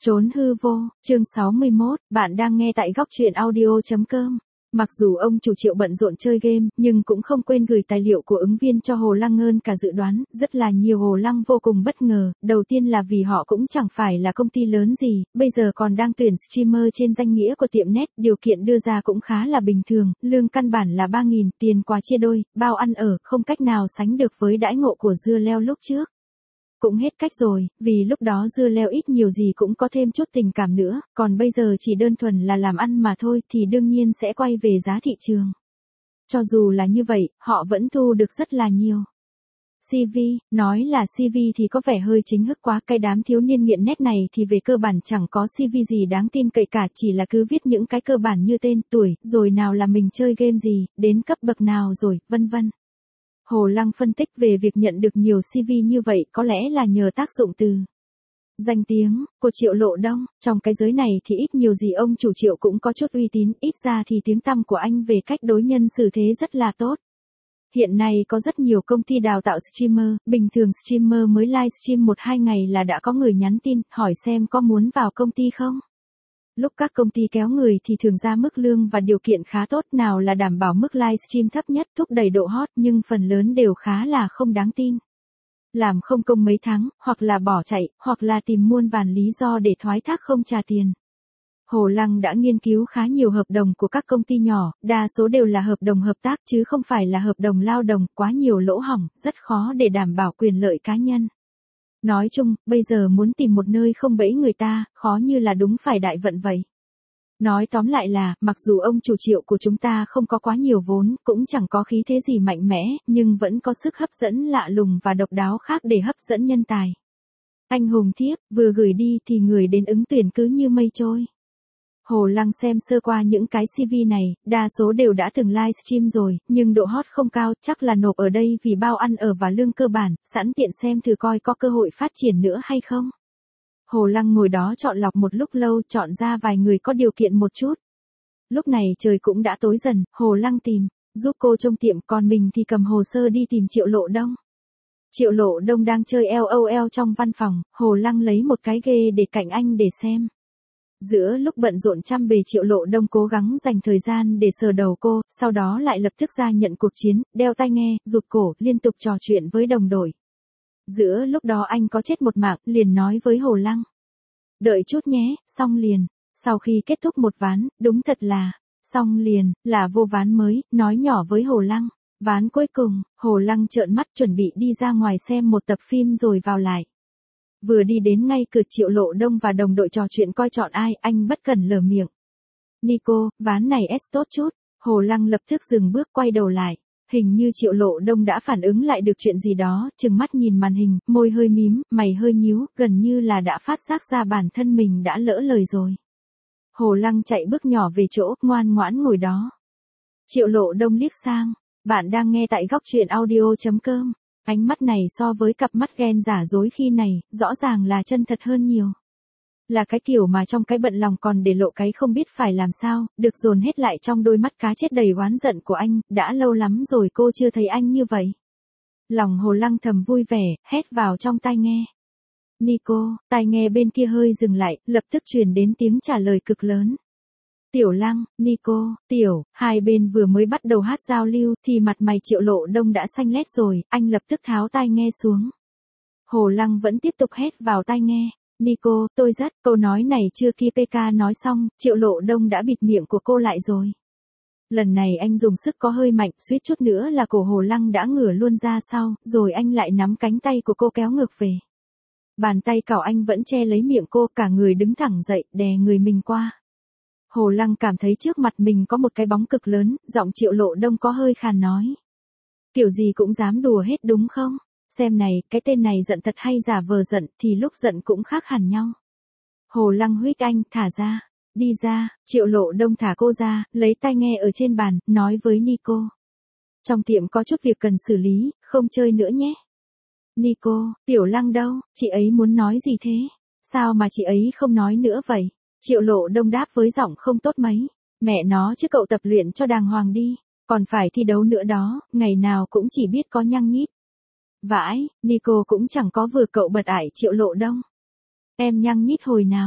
Trốn hư vô, chương 61, bạn đang nghe tại góc truyện audio.com. Mặc dù ông chủ Triệu bận rộn chơi game, nhưng cũng không quên gửi tài liệu của ứng viên cho Hồ Lăng hơn cả dự đoán, rất là nhiều. Hồ Lăng vô cùng bất ngờ, đầu tiên là vì họ cũng chẳng phải là công ty lớn gì, bây giờ còn đang tuyển streamer trên danh nghĩa của tiệm net, điều kiện đưa ra cũng khá là bình thường, lương căn bản là 3.000, tiền quà chia đôi, bao ăn ở, không cách nào sánh được với đãi ngộ của dưa leo lúc trước. Cũng hết cách rồi, vì lúc đó dưa leo ít nhiều gì cũng có thêm chút tình cảm nữa, còn bây giờ chỉ đơn thuần là làm ăn mà thôi thì đương nhiên sẽ quay về giá thị trường. Cho dù là như vậy, họ vẫn thu được rất là nhiều. CV, nói là CV thì có vẻ hơi chính thức quá, cái đám thiếu niên nghiện net này thì về cơ bản chẳng có CV gì đáng tin cậy cả, chỉ là cứ viết những cái cơ bản như tên, tuổi, rồi nào là mình chơi game gì, đến cấp bậc nào rồi, vân vân. Hồ Lăng phân tích về việc nhận được nhiều CV như vậy có lẽ là nhờ tác dụng từ danh tiếng của Triệu Lộ Đông. Trong cái giới này thì ít nhiều gì ông chủ Triệu cũng có chút uy tín, ít ra thì tiếng tăm của anh về cách đối nhân xử thế rất là tốt. Hiện nay có rất nhiều công ty đào tạo streamer, bình thường streamer mới livestream 1-2 ngày là đã có người nhắn tin, hỏi xem có muốn vào công ty không. Lúc các công ty kéo người thì thường ra mức lương và điều kiện khá tốt, nào là đảm bảo mức livestream thấp nhất, thúc đẩy độ hot, nhưng phần lớn đều khá là không đáng tin. Làm không công mấy tháng, hoặc là bỏ chạy, hoặc là tìm muôn vàn lý do để thoái thác không trả tiền. Hồ Lăng đã nghiên cứu khá nhiều hợp đồng của các công ty nhỏ, đa số đều là hợp đồng hợp tác chứ không phải là hợp đồng lao động, quá nhiều lỗ hổng, rất khó để đảm bảo quyền lợi cá nhân. Nói chung, bây giờ muốn tìm một nơi không bẫy người ta, khó như là đúng phải đại vận vậy. Nói tóm lại là, mặc dù ông chủ Triệu của chúng ta không có quá nhiều vốn, cũng chẳng có khí thế gì mạnh mẽ, nhưng vẫn có sức hấp dẫn lạ lùng và độc đáo khác để hấp dẫn nhân tài. Anh hùng thiếp, vừa gửi đi thì người đến ứng tuyển cứ như mây trôi. Hồ Lăng xem sơ qua những cái CV này, đa số đều đã từng livestream rồi, nhưng độ hot không cao, chắc là nộp ở đây vì bao ăn ở và lương cơ bản, sẵn tiện xem thử coi có cơ hội phát triển nữa hay không. Hồ Lăng ngồi đó chọn lọc một lúc lâu, chọn ra vài người có điều kiện một chút. Lúc này trời cũng đã tối dần, Hồ Lăng tìm, giúp cô trông tiệm, còn mình thì cầm hồ sơ đi tìm Triệu Lộ Đông. Triệu Lộ Đông đang chơi LOL trong văn phòng, Hồ Lăng lấy một cái ghê để cạnh anh để xem. Giữa lúc bận rộn chăm bề, Triệu Lộ Đông cố gắng dành thời gian để sờ đầu cô, sau đó lại lập tức ra nhận cuộc chiến, đeo tai nghe, rụt cổ, liên tục trò chuyện với đồng đội. Giữa lúc đó anh có chết một mạng, liền nói với Hồ Lăng. Đợi chút nhé, xong liền. Sau khi kết thúc một ván, đúng thật là, xong liền, là vô ván mới, nói nhỏ với Hồ Lăng. Ván cuối cùng, Hồ Lăng trợn mắt chuẩn bị đi ra ngoài xem một tập phim rồi vào lại. Vừa đi đến ngay cửa, Triệu Lộ Đông và đồng đội trò chuyện coi chọn ai, anh bất cẩn lở miệng. Nico, ván này S tốt chút. Hồ Lăng lập tức dừng bước, quay đầu lại. Hình như Triệu Lộ Đông đã phản ứng lại được chuyện gì đó, trừng mắt nhìn màn hình, môi hơi mím, mày hơi nhíu, gần như là đã phát giác ra bản thân mình đã lỡ lời rồi. Hồ Lăng chạy bước nhỏ về chỗ, ngoan ngoãn ngồi đó. Triệu Lộ Đông liếc sang, bạn đang nghe tại góc truyện audio.com. Ánh mắt này so với cặp mắt ghen giả dối khi này, rõ ràng là chân thật hơn nhiều. Là cái kiểu mà trong cái bận lòng còn để lộ cái không biết phải làm sao, được dồn hết lại trong đôi mắt cá chết đầy oán giận của anh, đã lâu lắm rồi cô chưa thấy anh như vậy. Lòng Hồ Lăng thầm vui vẻ, hét vào trong tai nghe. Nico, tai nghe bên kia hơi dừng lại, lập tức truyền đến tiếng trả lời cực lớn. Tiểu Lăng, Nico, Tiểu, hai bên vừa mới bắt đầu hát giao lưu thì mặt mày Triệu Lộ Đông đã xanh lét rồi, anh lập tức tháo tai nghe xuống. Hồ Lăng vẫn tiếp tục hét vào tai nghe. Nico, tôi rất, câu nói này chưa khi PK nói xong, Triệu Lộ Đông đã bịt miệng của cô lại rồi. Lần này anh dùng sức có hơi mạnh, suýt chút nữa là cổ Hồ Lăng đã ngửa luôn ra sau, rồi anh lại nắm cánh tay của cô kéo ngược về. Bàn tay cào anh vẫn che lấy miệng cô, cả người đứng thẳng dậy, đè người mình qua. Hồ Lăng cảm thấy trước mặt mình có một cái bóng cực lớn, giọng Triệu Lộ Đông có hơi khàn nói. Kiểu gì cũng dám đùa hết đúng không? Xem này, cái tên này giận thật hay giả vờ giận thì lúc giận cũng khác hẳn nhau. Hồ Lăng huých anh, thả ra. Đi ra, Triệu Lộ Đông thả cô ra, lấy tai nghe ở trên bàn, nói với Nico. Trong tiệm có chút việc cần xử lý, không chơi nữa nhé. Nico, Tiểu Lăng đâu, chị ấy muốn nói gì thế? Sao mà chị ấy không nói nữa vậy? Triệu Lộ Đông đáp với giọng không tốt mấy. Mẹ nó chứ cậu tập luyện cho đàng hoàng đi. Còn phải thi đấu nữa đó, ngày nào cũng chỉ biết có nhăng nhít. Vãi, Nico cũng chẳng có vừa cậu bật ải Triệu Lộ Đông. Em nhăng nhít hồi nào?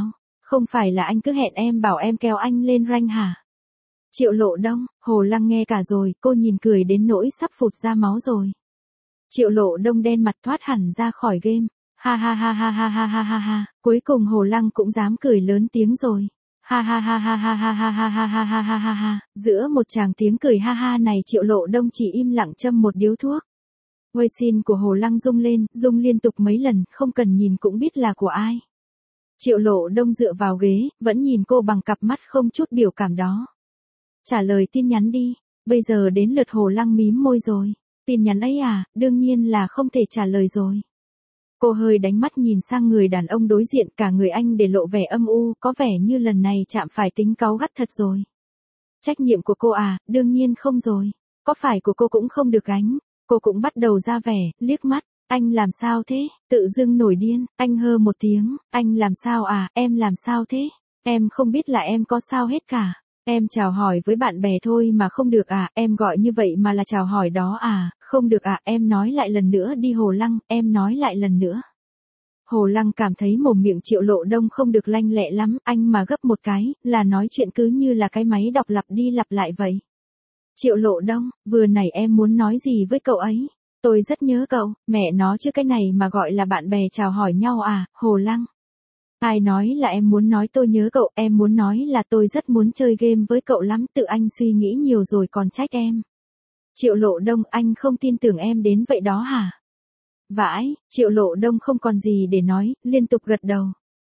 Không phải là anh cứ hẹn em bảo em kéo anh lên rank hả? Triệu Lộ Đông, Hồ Lăng nghe cả rồi, cô nhìn cười đến nỗi sắp phụt ra máu rồi. Triệu Lộ Đông đen mặt thoát hẳn ra khỏi game. Ha ha ha ha ha ha ha ha ha, cuối cùng Hồ Lăng cũng dám cười lớn tiếng rồi. Ha ha ha ha ha ha ha ha ha ha ha ha ha ha, giữa một tràng tiếng cười ha ha này Triệu Lộ Đông chỉ im lặng châm một điếu thuốc. Quay xin của Hồ Lăng rung lên, rung liên tục mấy lần, không cần nhìn cũng biết là của ai. Triệu Lộ Đông dựa vào ghế, vẫn nhìn cô bằng cặp mắt không chút biểu cảm đó. Trả lời tin nhắn đi, bây giờ đến lượt Hồ Lăng mím môi rồi. Tin nhắn ấy à, đương nhiên là không thể trả lời rồi. Cô hơi đánh mắt nhìn sang người đàn ông đối diện, cả người anh để lộ vẻ âm u, có vẻ như lần này chạm phải tính cáu gắt thật rồi. Trách nhiệm của cô à, đương nhiên không rồi. Có phải của cô cũng không được gánh. Cô cũng bắt đầu ra vẻ, liếc mắt. Anh làm sao thế? Tự dưng nổi điên, anh hơ một tiếng. Anh làm sao à, em làm sao thế? Em không biết là em có sao hết cả. Em chào hỏi với bạn bè thôi mà không được à, em gọi như vậy mà là chào hỏi đó à, không được à, em nói lại lần nữa đi Hồ Lăng, em nói lại lần nữa. Hồ Lăng cảm thấy mồm miệng Triệu Lộ Đông không được lanh lẹ lắm, anh mà gấp một cái, là nói chuyện cứ như là cái máy đọc lặp đi lặp lại vậy. Triệu Lộ Đông, vừa nãy em muốn nói gì với cậu ấy? Tôi rất nhớ cậu, mẹ nó chứ cái này mà gọi là bạn bè chào hỏi nhau à, Hồ Lăng. Ai nói là em muốn nói tôi nhớ cậu, em muốn nói là tôi rất muốn chơi game với cậu lắm, tự anh suy nghĩ nhiều rồi còn trách em. Triệu Lộ Đông, anh không tin tưởng em đến vậy đó hả? Vãi, Triệu Lộ Đông không còn gì để nói, liên tục gật đầu.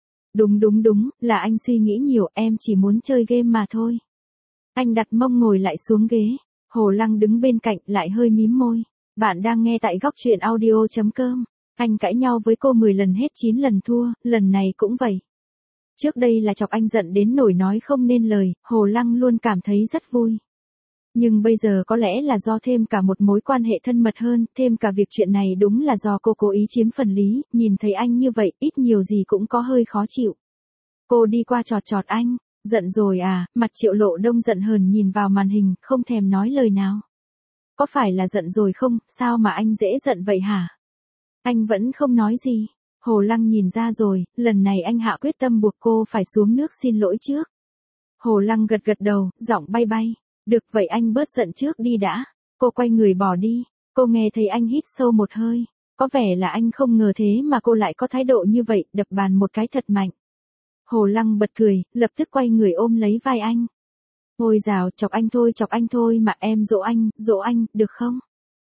Đúng, là anh suy nghĩ nhiều, em chỉ muốn chơi game mà thôi. Anh đặt mông ngồi lại xuống ghế, Hồ Lăng đứng bên cạnh lại hơi mím môi. Bạn đang nghe tại góc truyện audio.com. Anh cãi nhau với cô 10 lần hết 9 lần thua, lần này cũng vậy. Trước đây là chọc anh giận đến nỗi nói không nên lời, Hồ Lăng luôn cảm thấy rất vui. Nhưng bây giờ có lẽ là do thêm cả một mối quan hệ thân mật hơn, thêm cả việc chuyện này đúng là do cô cố ý chiếm phần lý, nhìn thấy anh như vậy, ít nhiều gì cũng có hơi khó chịu. Cô đi qua chọt anh, giận rồi à, mặt Triệu Lộ Đông giận hờn nhìn vào màn hình, không thèm nói lời nào. Có phải là giận rồi không, sao mà anh dễ giận vậy hả? Anh vẫn không nói gì. Hồ Lăng nhìn ra rồi, lần này anh hạ quyết tâm buộc cô phải xuống nước xin lỗi trước. Hồ Lăng gật đầu, giọng bay bay. Được vậy anh bớt giận trước đi đã. Cô quay người bỏ đi. Cô nghe thấy anh hít sâu một hơi. Có vẻ là anh không ngờ thế mà cô lại có thái độ như vậy, đập bàn một cái thật mạnh. Hồ Lăng bật cười, lập tức quay người ôm lấy vai anh. Ôi dào, chọc anh thôi mà em dỗ anh, được không?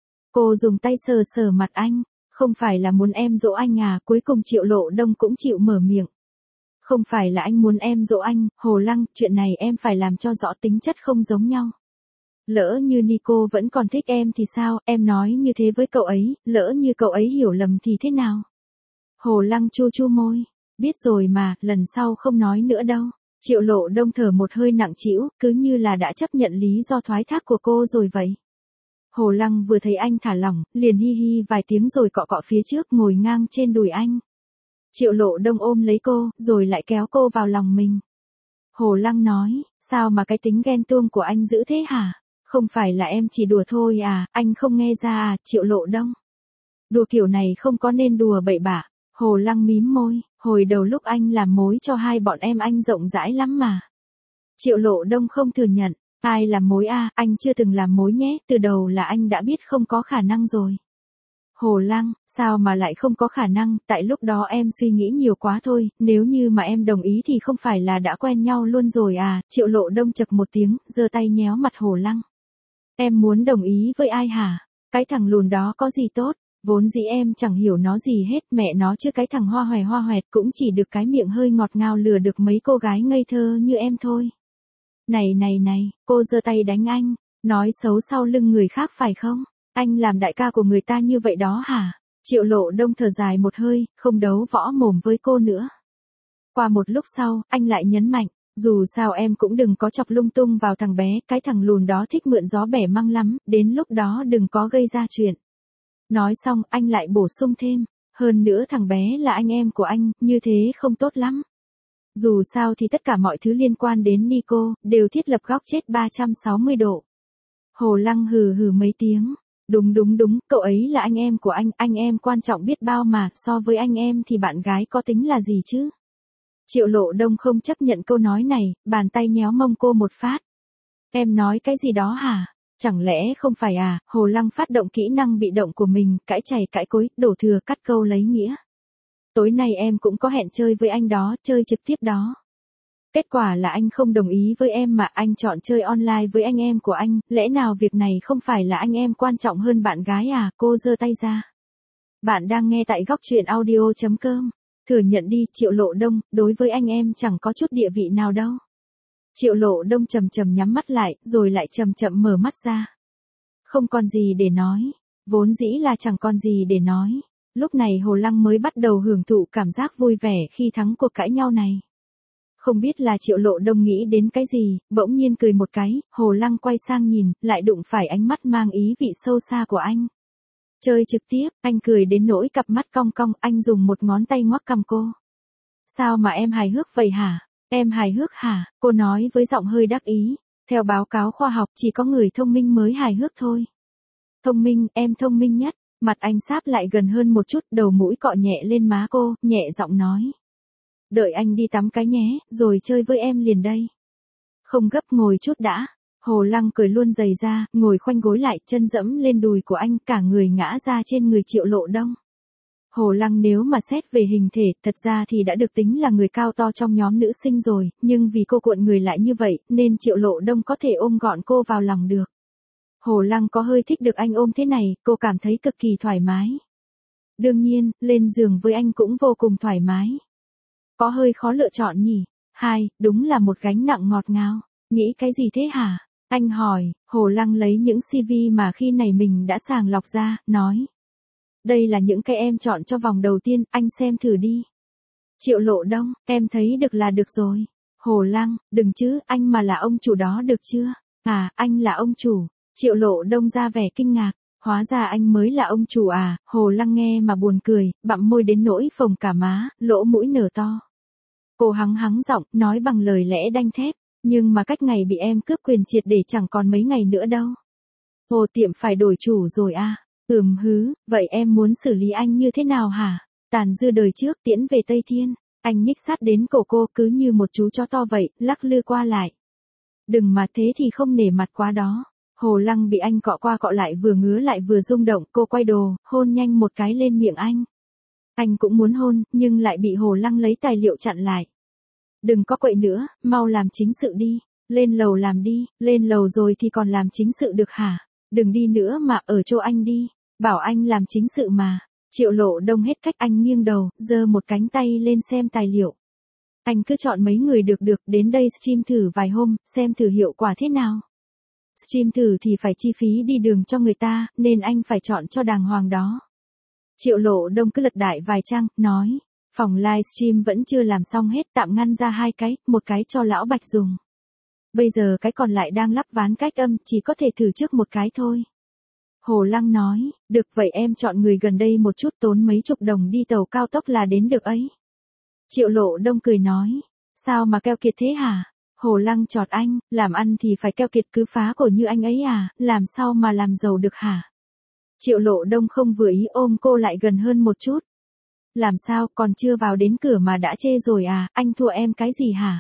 Cô dùng tay sờ mặt anh. Không phải là muốn em dỗ anh à, cuối cùng Triệu Lộ Đông cũng chịu mở miệng. Không phải là anh muốn em dỗ anh, Hồ Lăng, chuyện này em phải làm cho rõ tính chất không giống nhau. Lỡ như Nico vẫn còn thích em thì sao, em nói như thế với cậu ấy, lỡ như cậu ấy hiểu lầm thì thế nào? Hồ Lăng chu môi, biết rồi mà, lần sau không nói nữa đâu. Triệu Lộ Đông thở một hơi nặng trĩu, cứ như là đã chấp nhận lý do thoái thác của cô rồi vậy. Hồ Lăng vừa thấy anh thả lỏng, liền hi hi vài tiếng rồi cọ phía trước ngồi ngang trên đùi anh. Triệu Lộ Đông ôm lấy cô, rồi lại kéo cô vào lòng mình. Hồ Lăng nói, sao mà cái tính ghen tuông của anh dữ thế hả? Không phải là em chỉ đùa thôi à, anh không nghe ra à, Triệu Lộ Đông. Đùa kiểu này không có nên đùa bậy bạ. Hồ Lăng mím môi, hồi đầu lúc anh làm mối cho hai bọn em anh rộng rãi lắm mà. Triệu Lộ Đông không thừa nhận. Ai làm mối à, anh chưa từng làm mối nhé, từ đầu là anh đã biết không có khả năng rồi. Hồ Lăng, sao mà lại không có khả năng, tại lúc đó em suy nghĩ nhiều quá thôi, nếu như mà em đồng ý thì không phải là đã quen nhau luôn rồi à, Triệu Lộ Đông chậc một tiếng, giơ tay nhéo mặt Hồ Lăng. Em muốn đồng ý với ai hả? Cái thằng lùn đó có gì tốt, vốn dĩ em chẳng hiểu nó gì hết, mẹ nó chứ cái thằng hoa hoẹt cũng chỉ được cái miệng hơi ngọt ngào lừa được mấy cô gái ngây thơ như em thôi. Này, cô giơ tay đánh anh, nói xấu sau lưng người khác phải không? Anh làm đại ca của người ta như vậy đó hả? Triệu Lộ Đông thở dài một hơi, không đấu võ mồm với cô nữa. Qua một lúc sau, anh lại nhấn mạnh, dù sao em cũng đừng có chọc lung tung vào thằng bé, cái thằng lùn đó thích mượn gió bẻ măng lắm, đến lúc đó đừng có gây ra chuyện. Nói xong, anh lại bổ sung thêm, hơn nữa thằng bé là anh em của anh, như thế không tốt lắm. Dù sao thì tất cả mọi thứ liên quan đến Nico, đều thiết lập góc chết 360 độ. Hồ Lăng hừ mấy tiếng. Đúng, cậu ấy là anh em của anh em quan trọng biết bao mà, so với anh em thì bạn gái có tính là gì chứ? Triệu Lộ Đông không chấp nhận câu nói này, bàn tay nhéo mông cô một phát. Em nói cái gì đó hả? Chẳng lẽ không phải à? Hồ Lăng phát động kỹ năng bị động của mình, cãi chày cãi cối, đổ thừa cắt câu lấy nghĩa. Tối nay em cũng có hẹn chơi với anh đó, chơi trực tiếp đó. Kết quả là anh không đồng ý với em mà anh chọn chơi online với anh em của anh, lẽ nào việc này không phải là anh em quan trọng hơn bạn gái à? Cô giơ tay ra. Bạn đang nghe tại góc truyện audio.com. Thừa nhận đi, Triệu Lộ Đông, đối với anh em chẳng có chút địa vị nào đâu. Triệu Lộ Đông chậm chậm nhắm mắt lại, rồi lại chậm chậm mở mắt ra. Không còn gì để nói, vốn dĩ là chẳng còn gì để nói. Lúc này Hồ Lăng mới bắt đầu hưởng thụ cảm giác vui vẻ khi thắng cuộc cãi nhau này. Không biết là Triệu Lộ Đông nghĩ đến cái gì, bỗng nhiên cười một cái, Hồ Lăng quay sang nhìn, lại đụng phải ánh mắt mang ý vị sâu xa của anh. Chơi trực tiếp, anh cười đến nỗi cặp mắt cong cong, anh dùng một ngón tay ngoắc cằm cô. Sao mà em hài hước vậy hả? Em hài hước hả? Cô nói với giọng hơi đắc ý. Theo báo cáo khoa học chỉ có người thông minh mới hài hước thôi. Thông minh, em thông minh nhất. Mặt anh sáp lại gần hơn một chút, đầu mũi cọ nhẹ lên má cô, nhẹ giọng nói. Đợi anh đi tắm cái nhé, rồi chơi với em liền đây. Không gấp, ngồi chút đã. Hồ Lăng cười luôn giày ra, ngồi khoanh gối lại, chân dẫm lên đùi của anh, cả người ngã ra trên người Triệu Lộ Đông. Hồ Lăng nếu mà xét về hình thể, thật ra thì đã được tính là người cao to trong nhóm nữ sinh rồi, nhưng vì cô cuộn người lại như vậy, nên Triệu Lộ Đông có thể ôm gọn cô vào lòng được. Hồ Lăng có hơi thích được anh ôm thế này, cô cảm thấy cực kỳ thoải mái. Đương nhiên, lên giường với anh cũng vô cùng thoải mái. Có hơi khó lựa chọn nhỉ? Đúng là một gánh nặng ngọt ngào. Nghĩ cái gì thế hả? Anh hỏi. Hồ Lăng lấy những CV mà khi này mình đã sàng lọc ra, nói. Đây là những cái em chọn cho vòng đầu tiên, anh xem thử đi. Triệu Lộ Đông, em thấy được là được rồi. Hồ Lăng, đừng chứ, anh mà là ông chủ đó được chưa? À, anh là ông chủ. Triệu Lộ Đông ra vẻ kinh ngạc. Hóa ra anh mới là ông chủ à? Hồ Lăng nghe mà buồn cười, bặm môi đến nỗi phồng cả má, lỗ mũi nở to. Cô hắng giọng, nói bằng lời lẽ đanh thép. Nhưng mà cách ngày bị em cướp quyền triệt để chẳng còn mấy ngày nữa đâu. Hồ tiệm phải đổi chủ rồi à? Vậy em muốn xử lý anh như thế nào hả? Tàn dư đời trước tiễn về Tây Thiên. Anh nhích sát đến cổ cô cứ như một chú chó to vậy, lắc lư qua lại. Đừng mà thế thì không nể mặt quá đó. Hồ Lăng bị anh cọ qua cọ lại, vừa ngứa lại vừa rung động, cô quay đồ, hôn nhanh một cái lên miệng anh. Anh cũng muốn hôn, nhưng lại bị Hồ Lăng lấy tài liệu chặn lại. Đừng có quậy nữa, mau làm chính sự đi. Lên lầu làm đi, lên lầu rồi thì còn làm chính sự được hả? Đừng đi nữa mà ở chỗ anh đi. Bảo anh làm chính sự mà. Triệu Lộ Đông hết cách, anh nghiêng đầu, giơ một cánh tay lên xem tài liệu. Anh cứ chọn mấy người được, đến đây stream thử vài hôm, xem thử hiệu quả thế nào. Stream thử thì phải chi phí đi đường cho người ta, nên anh phải chọn cho đàng hoàng đó. Triệu Lộ Đông cứ lật đại vài trang, nói. Phòng livestream vẫn chưa làm xong hết, tạm ngăn ra 2 cái, một cái cho lão Bạch dùng. Bây giờ cái còn lại đang lắp ván cách âm, chỉ có thể thử trước một cái thôi. Hồ Lăng nói, được vậy em chọn người gần đây một chút, tốn mấy chục đồng đi tàu cao tốc là đến được ấy. Triệu Lộ Đông cười nói, sao mà keo kiệt thế hả? Hồ Lăng chọt anh, làm ăn thì phải keo kiệt, cứ phá cổ như anh ấy à, làm sao mà làm giàu được hả? Triệu Lộ Đông không vừa ý, ôm cô lại gần hơn một chút. Làm sao, còn chưa vào đến cửa mà đã chê rồi à, anh thua em cái gì hả?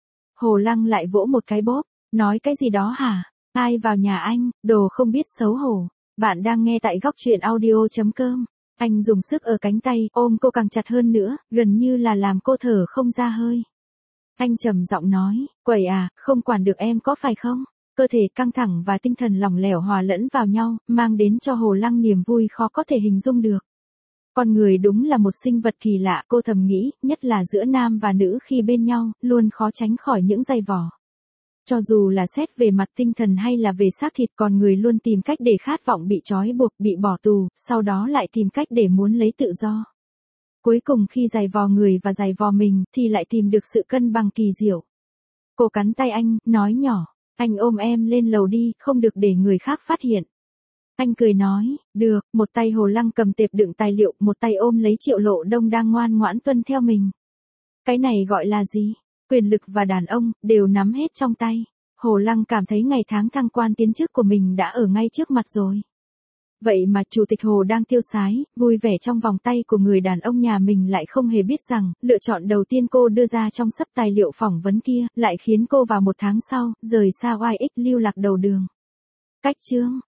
Hồ Lăng lại vỗ một cái bóp, nói cái gì đó hả? Ai vào nhà anh, đồ không biết xấu hổ. Bạn đang nghe tại góc truyện audio.com. Anh dùng sức ở cánh tay, ôm cô càng chặt hơn nữa, gần như là làm cô thở không ra hơi. Anh trầm giọng nói, quẩy à, không quản được em có phải không? Cơ thể căng thẳng và tinh thần lỏng lẻo hòa lẫn vào nhau, mang đến cho Hồ Lăng niềm vui khó có thể hình dung được. Con người đúng là một sinh vật kỳ lạ, cô thầm nghĩ, nhất là giữa nam và nữ khi bên nhau, luôn khó tránh khỏi những dày vò. Cho dù là xét về mặt tinh thần hay là về xác thịt, con người luôn tìm cách để khát vọng bị trói buộc, bị bỏ tù, sau đó lại tìm cách để muốn lấy tự do. Cuối cùng khi dày vò người và dày vò mình, thì lại tìm được sự cân bằng kỳ diệu. Cô cắn tay anh, nói nhỏ, anh ôm em lên lầu đi, không được để người khác phát hiện. Anh cười nói, được, một tay Hồ Lăng cầm tệp đựng tài liệu, một tay ôm lấy Triệu Lộ Đông đang ngoan ngoãn tuân theo mình. Cái này gọi là gì? Quyền lực và đàn ông, đều nắm hết trong tay. Hồ Lăng cảm thấy ngày tháng thăng quan tiến chức của mình đã ở ngay trước mặt rồi. Vậy mà Chủ tịch Hồ đang tiêu sái, vui vẻ trong vòng tay của người đàn ông nhà mình lại không hề biết rằng, lựa chọn đầu tiên cô đưa ra trong sấp tài liệu phỏng vấn kia, lại khiến cô vào một tháng sau, rời xa oai ích lưu lạc đầu đường. Cách chương